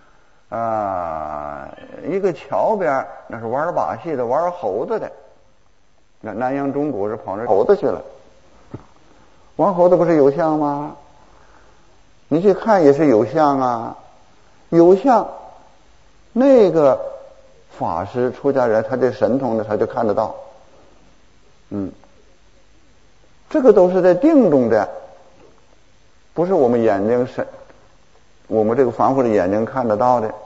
Speaker 1: 一个桥边，那是玩把戏的，玩猴子的。那南阳钟国是跑那猴子去了，玩猴子不是有相吗？你去看也是有相有相，那个法师出家人他这神通呢，他就看得到。这个都是在定中的，不是我们眼睛我们这个凡夫的眼睛看得到的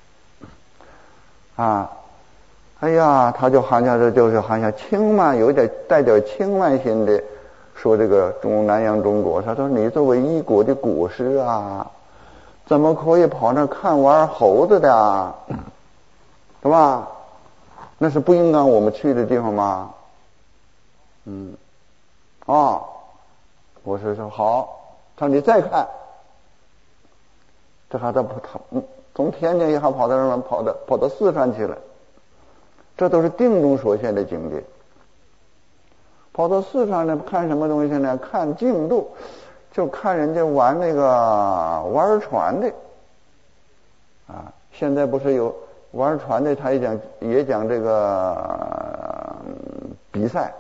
Speaker 1: 哎呀，他就好像轻慢，有点带点轻慢心的说这个南阳钟国，他说你作为一国的国师怎么可以跑那看玩猴子的对吧？那是不应该我们去的地方吗？国师说好，他说你再看，这还他从天津也还跑到四川去了，这都是定中所现的境界。跑到四川呢，看什么东西呢？看净土，就看人家玩那个玩船的现在不是有玩船的，他也讲这个比赛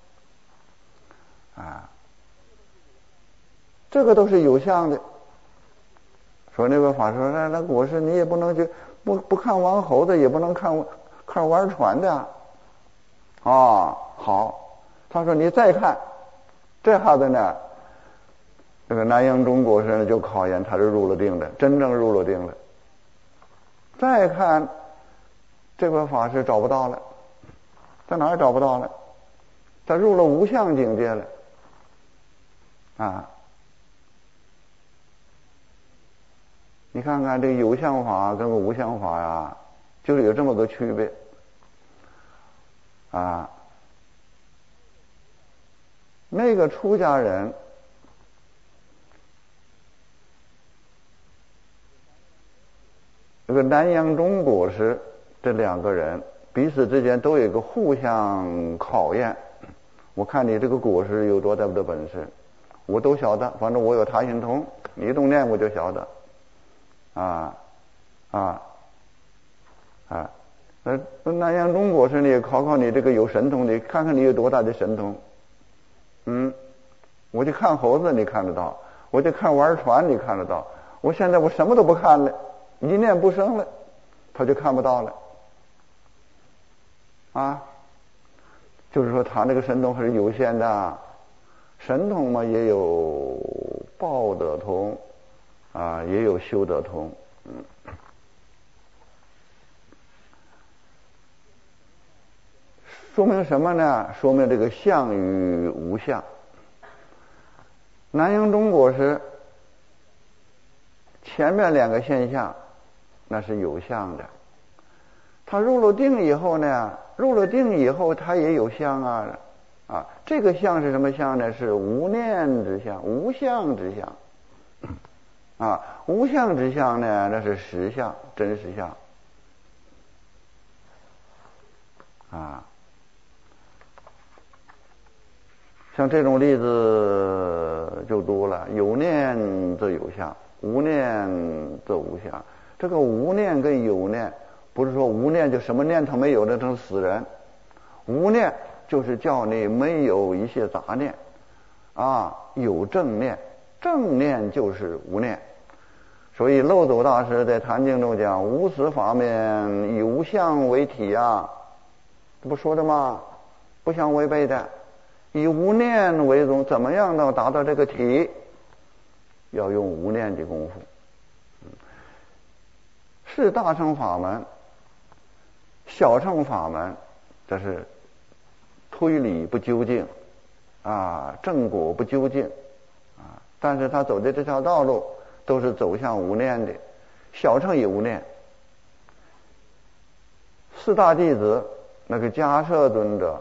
Speaker 1: 这个都是有相的。说那个法师说那国师你也不能去不看玩猴子，也不能看玩船的好，他说你再看，这下子呢，这个南阳钟国师呢就考验他是入了定的，真正入了定了。再看这个法师找不到了，在哪儿找不到了？他入了无相境界了你看看这个有相法跟无相法就是有这么个区别那个出家人这个南阳钟国师，这两个人彼此之间都有一个互相考验。我看你这个国师有多大的本事，我都晓得，反正我有他心通，你一动念我就晓得南阳钟国师你也考考你这个有神通的，看看你有多大的神通。我去看猴子你看得到，我去看玩船你看得到，我现在我什么都不看了，一念不生了，他就看不到了就是说他那个神通还是有限的。神通嘛也有报得通也有修得通。说明什么呢？说明这个相与无相。南阳钟国师前面两个现象那是有相的， 他入了定以后呢，他也有相啊。这个相是什么相呢？是无念之相，无相之相。无相之相呢，那是实相，真实相。像这种例子就多了，有念则有相，无念则无相。这个无念跟有念，不是说无念就什么念头没有的成死人，无念就是叫你没有一些杂念有正念，正念就是无念。所以漏斗大师在坛经中讲，无始法面以无相为体这不说的吗？不相违背的，以无念为宗，怎么样能达到这个体？要用无念的功夫。是大乘法门，小乘法门，这是推理不究竟正果不究竟但是他走的这条道路都是走向无念的。小乘也无念。四大弟子那个迦摄尊者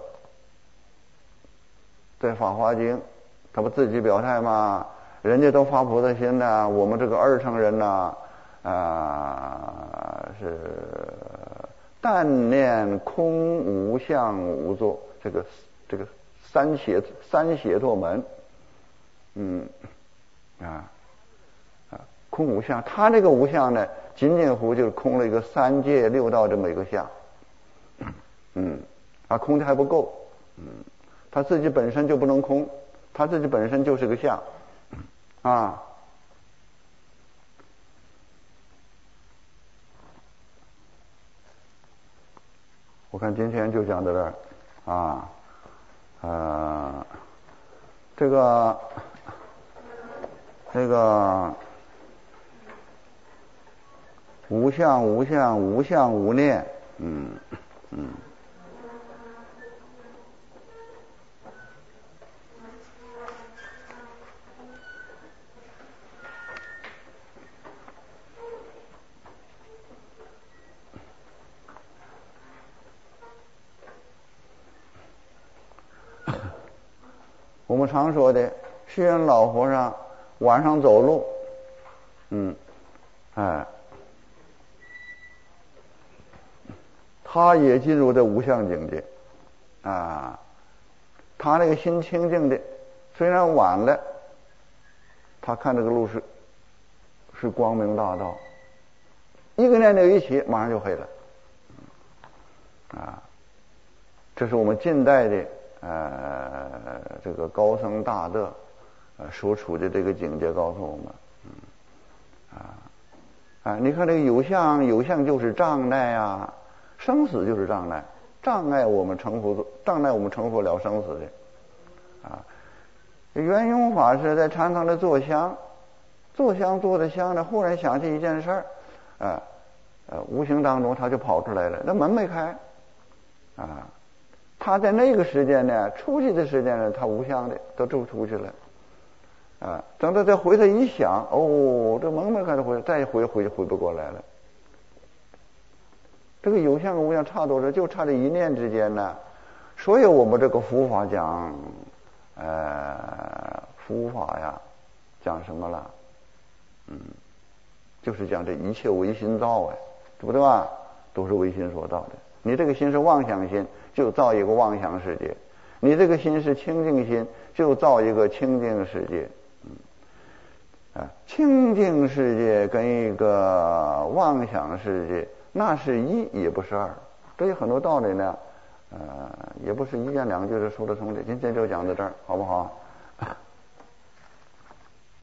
Speaker 1: 在《法华经》他不自己表态吗？人家都发菩萨心了，我们这个二乘人是但念空无相无作，这个三解脱门空无相。他这个无相呢，仅仅乎就是空了一个三界六道这么一个相空的还不够他自己本身就不能空，他自己本身就是个相我看今天就讲到这儿这个无相无相无相无念我们常说的虚云老和尚晚上走路他也进入这无相境界他那个心清净的，虽然晚了，他看这个路是光明大道，一个念头一起马上就黑了这是我们近代的这个高僧大德所处的这个境界告诉我们你看这个有相就是障碍生死就是障碍，障碍我们成佛了生死的圆融法师在禅堂里做香做的香呢，忽然想起一件事无形当中他就跑出来了，那门没开他在那个时间呢，出去的时间呢，他无相的都出去了等他再回头一想，这门没开的再回不过来了。这个有相跟无相差多少？就差这一念之间呢。所以我们这个佛法讲佛法讲什么了？就是讲这一切唯心造对不对吧？都是唯心所造的。你这个心是妄想心，就造一个妄想世界；你这个心是清净心，就造一个清净世界。清净世界跟一个妄想世界，那是一也不是二。这有很多道理呢，也不是一言两句就说得通的。今天就讲到这儿，好不好？